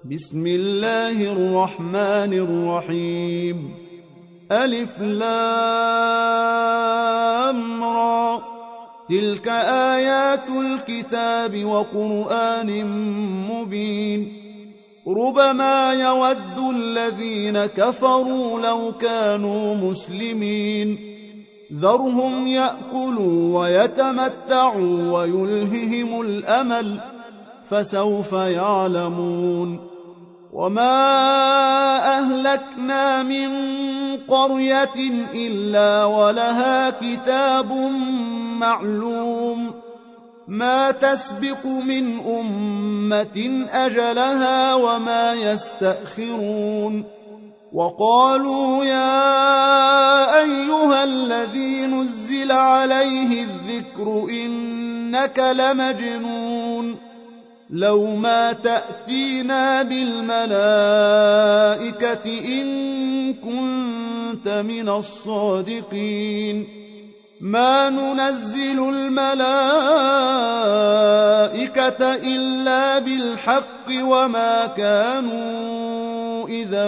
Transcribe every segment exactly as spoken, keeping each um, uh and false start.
بسم الله الرحمن الرحيم. ألف لام را، تلك آيات الكتاب وقرآن مبين. ربما يود الذين كفروا لو كانوا مسلمين، ذرهم يأكلوا ويتمتعوا ويلههم الأمل، فسوف يعلمون. وما أهلكنا من قرية إلا ولها كتاب معلوم، ما تسبق من أمة أجلها وما يستأخرون. وقالوا يا أيها الذي نزل عليه الذكر إنك لمجنون، لو ما تأتينا بالملائكة إن كنت من الصادقين. ما ننزل الملائكة إلا بالحق وما كانوا إذا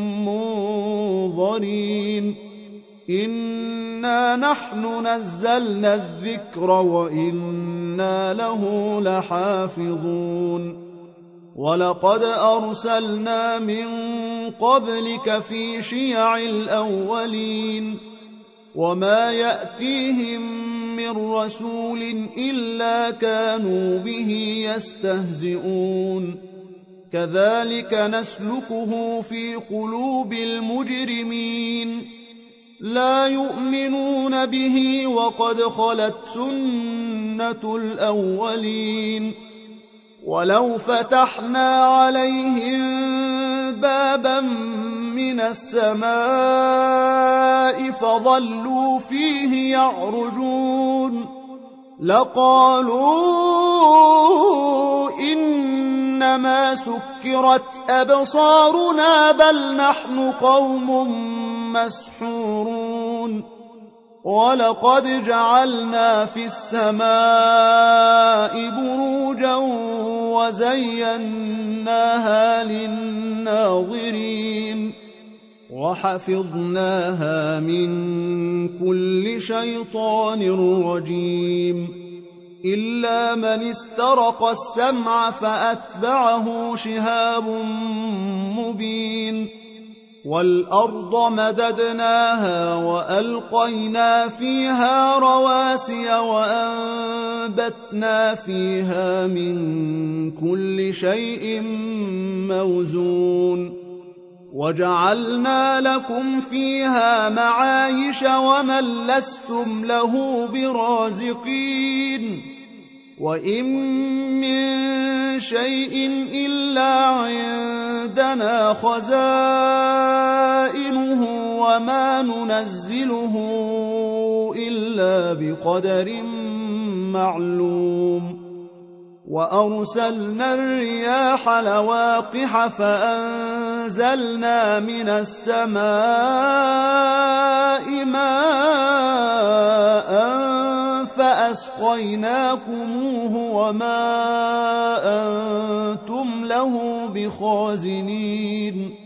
منظرين. إنا نحن نزلنا الذكر وإنا له لحافظون. ولقد أرسلنا من قبلك في شيع الأولين، وما يأتيهم من رسول إلا كانوا به يستهزئون. كذلك نسلكه في قلوب المجرمين، لا يؤمنون به وقد خلت سنة الأولين. ولو فتحنا عليهم بابا من السماء فظلوا فيه يعرجون لقالوا إنما سكرت أبصارنا بل نحن قوم مسحورون. ولقد جعلنا في السماء بروجا وزيناها للناظرين، وحفظناها من كل شيطان رجيم، إلا من استرق السمع فأتبعه شهاب مبين. والأرض مددناها وألقينا فيها رواسي وأنبتنا فيها من كل شيء موزون. وجعلنا لكم فيها معايش ومن لستم له برازقين. وإن من شيء إلا عندنا خزائنه وما ننزله إلا بقدر معلوم. وأرسلنا الرياح لواقح فأنزلنا من السماء ماء فأسقيناكموه وما أنتم له بخازنين.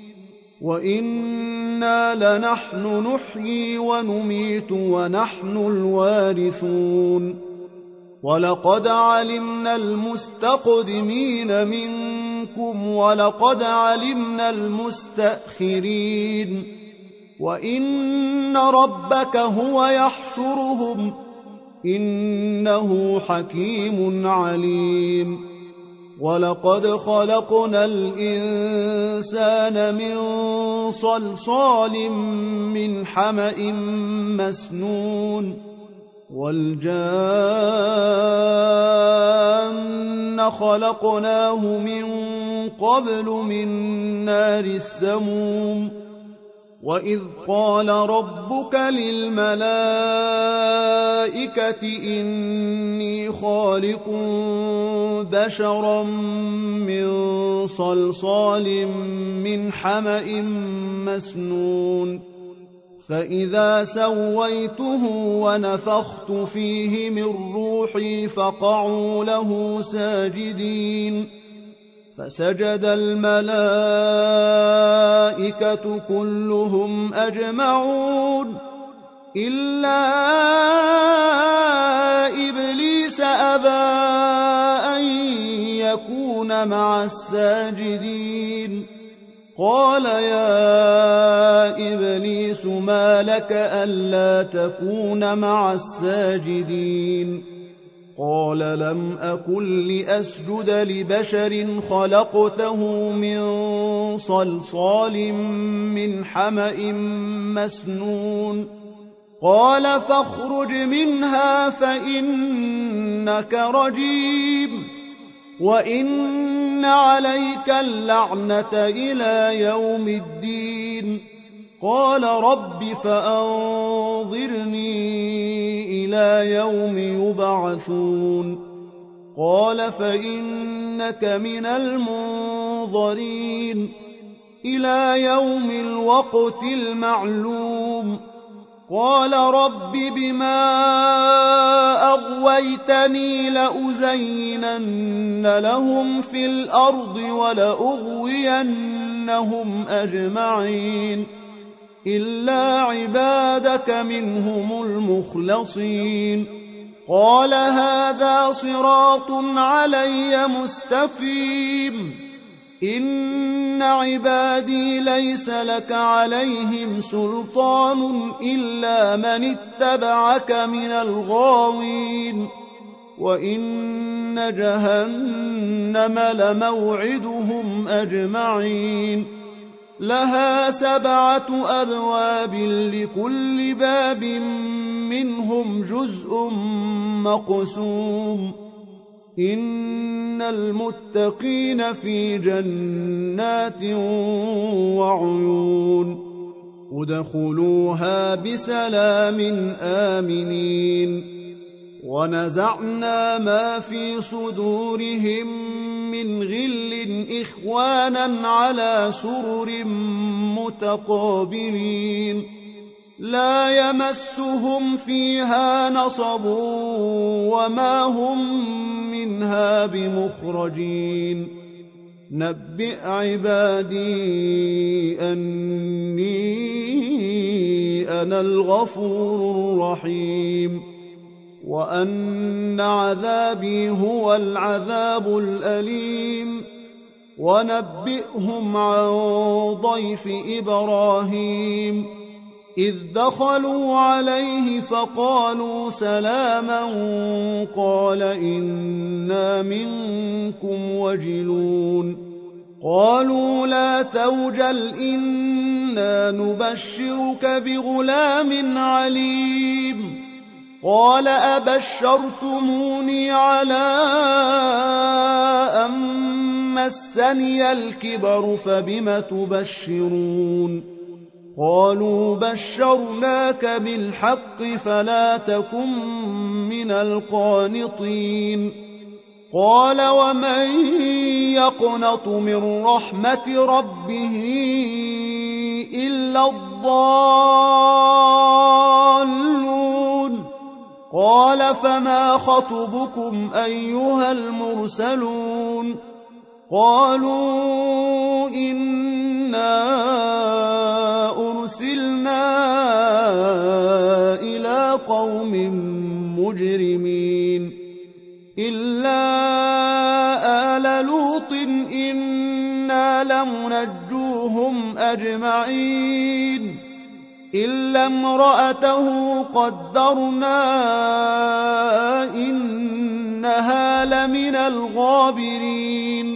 وإنا لنحن نحيي ونميت ونحن الوارثون. ولقد علمنا المستقدمين منكم ولقد علمنا المستأخرين. وإن ربك هو يحشرهم إنه حكيم عليم. ولقد خلقنا الإنسان من صلصال من حمأ مسنون. والجان خلقناه من قبل من نار السموم. وإذ قال ربك للملائكة إني خالق بشرا من صلصال من حمأ مسنون. فإذا سويته ونفخت فيه من روحي فقعوا له ساجدين. فسجد الملائكة كلهم أجمعون إلا إبليس أبى أن يكون مع الساجدين. قال يا إبليس ما لك ألا تكون مع الساجدين؟ قال لم أكن لأسجد لبشر خلقته من صلصال من حمأ مسنون. قال فاخرج منها فإنك رجيم وإن عليك اللعنة إلى يوم الدين. قال رب فأنظرني إلى يوم يبعثون. قال فإنك من المنظرين إلى يوم الوقت المعلوم. قال رب بما أغويتني لأزينن لهم في الأرض ولأغوينهم أجمعين إلا عبادك منهم المخلصين. قال هذا صراط علي مستقيم إن عبادي ليس لك عليهم سلطان إلا من اتبعك من الغاوين. وإن جهنم لموعدهم أجمعين لها سبعة أبواب لكل باب منهم جزء مقسوم. إن المتقين في جنات وعيون ادخلوها بسلام آمنين. ونزعنا ما في صدورهم من غل إخوانا على سرر متقابلين لا يمسهم فيها نصب وما هم منها بمخرجين. نبئ عبادي أني أنا الغفور الرحيم وأن عذابي هو العذاب الأليم. ونبئهم عن ضيف إبراهيم إذ دخلوا عليه فقالوا سلاما قال إنا منكم وجلون. قالوا لا توجل إنا نبشرك بغلام عليم. قال أبشرتموني على أن مسني الكبر فبم تبشرون؟ قالوا بشرناك بالحق فلا تكن من القانطين. قال ومن يقنط من رحمة ربه إلا الضالون. قال فما خطبكم أيها المرسلون؟ قالوا إنا أرسلنا إلى قوم مجرمين إلا آل لوط إنا لمنجوهم أجمعين إلا امرأته قدرنا إنها لمن الغابرين.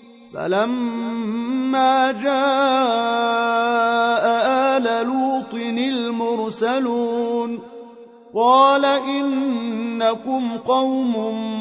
فلما جاء آل لوط المرسلون قال إنكم قوم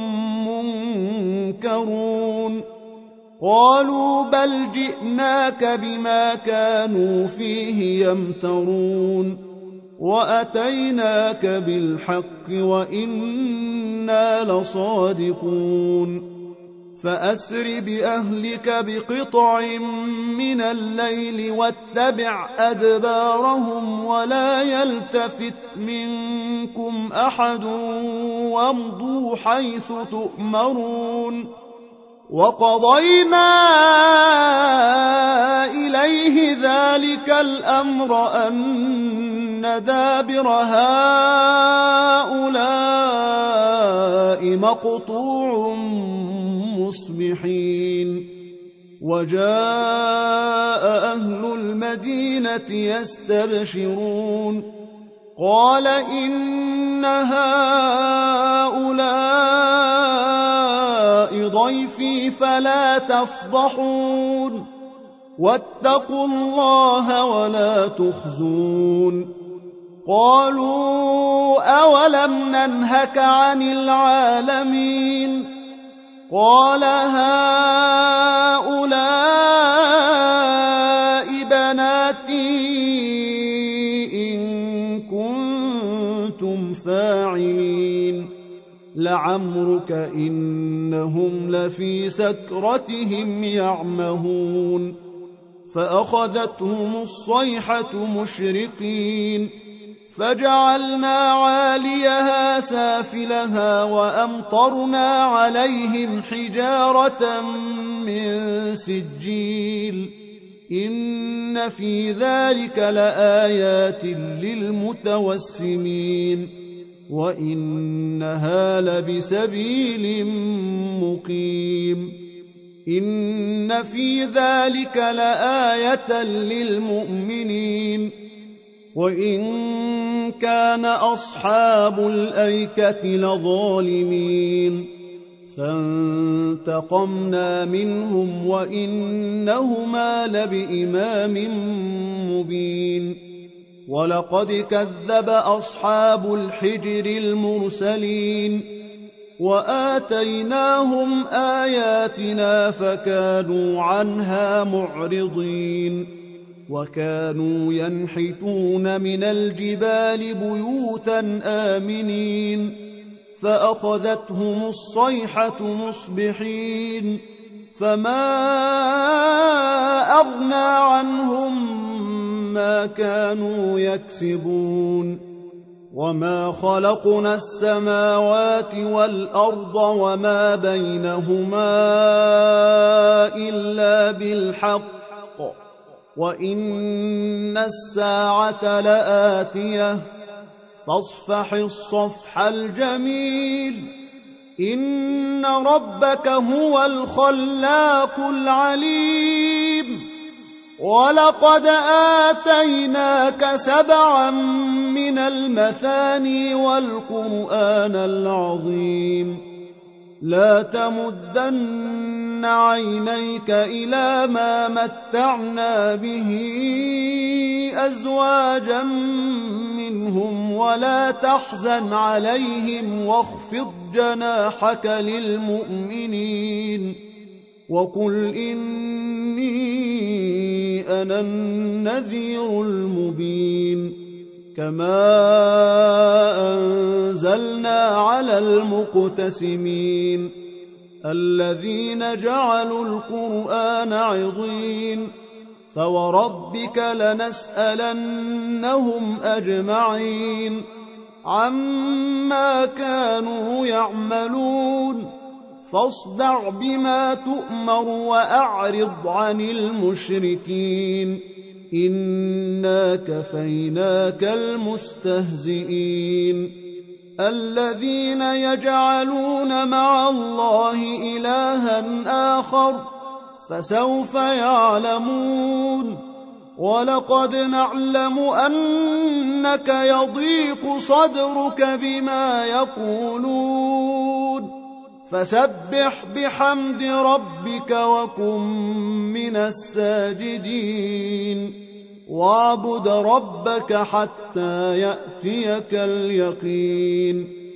منكرون. قالوا بل جئناك بما كانوا فيه يمترون وأتيناك بالحق وإنا لصادقون. فأسر بأهلك بقطع من الليل واتبع أدبارهم ولا يلتفت منكم أحد وامضوا حيث تؤمرون. وقضينا إليه ذلك الأمر أن دابر هؤلاء مقطوع مصبحين وجاء أهل المدينة يستبشرون قال إن هؤلاء ضيفي فلا تفضحون واتقوا الله ولا تخزون قالوا أولم ننهك عن العالمين قال هؤلاء بناتي إن كنتم فاعلين لعمرك إنهم لفي سكرتهم يعمهون فأخذتهم الصيحة مشرقين فجعلنا عاليها سافلها وأمطرنا عليهم حجارة من سجيل إن في ذلك لآيات للمتوسمين وإنها لبسبيل مقيم إن في ذلك لآية للمؤمنين وإن كان أصحاب الأيكة لظالمين فانتقمنا منهم وإنهما لبإمام مبين ولقد كذب أصحاب الحجر المرسلين وآتيناهم آياتنا فكانوا عنها معرضين وكانوا ينحتون من الجبال بيوتا آمنين فأخذتهم الصيحة مصبحين فما أغنى عنهم ما كانوا يكسبون وما خلقنا السماوات والأرض وما بينهما إلا بالحق وإن الساعة لآتية فاصفح الصفح الجميل إن ربك هو الخلاق العليم ولقد آتيناك سبعا من المثاني والقرآن العظيم لا تمدن عينيك إلى ما متعنا به أزواجا منهم ولا تحزن عليهم واخفض جناحك للمؤمنين وقل إني أنا النذير المبين كما أنزلنا على المقتسمين الذين جعلوا القرآن عضين فوربك لنسألنهم أجمعين عما كانوا يعملون فاصدع بما تؤمر وأعرض عن المشركين إنا كفيناك المستهزئين الذين يجعلون مع الله إلها آخر فسوف يعلمون ولقد نعلم أنك يضيق صدرك بما يقولون فسبح بحمد ربك وكن من الساجدين واعبد ربك حتى يأتيك اليقين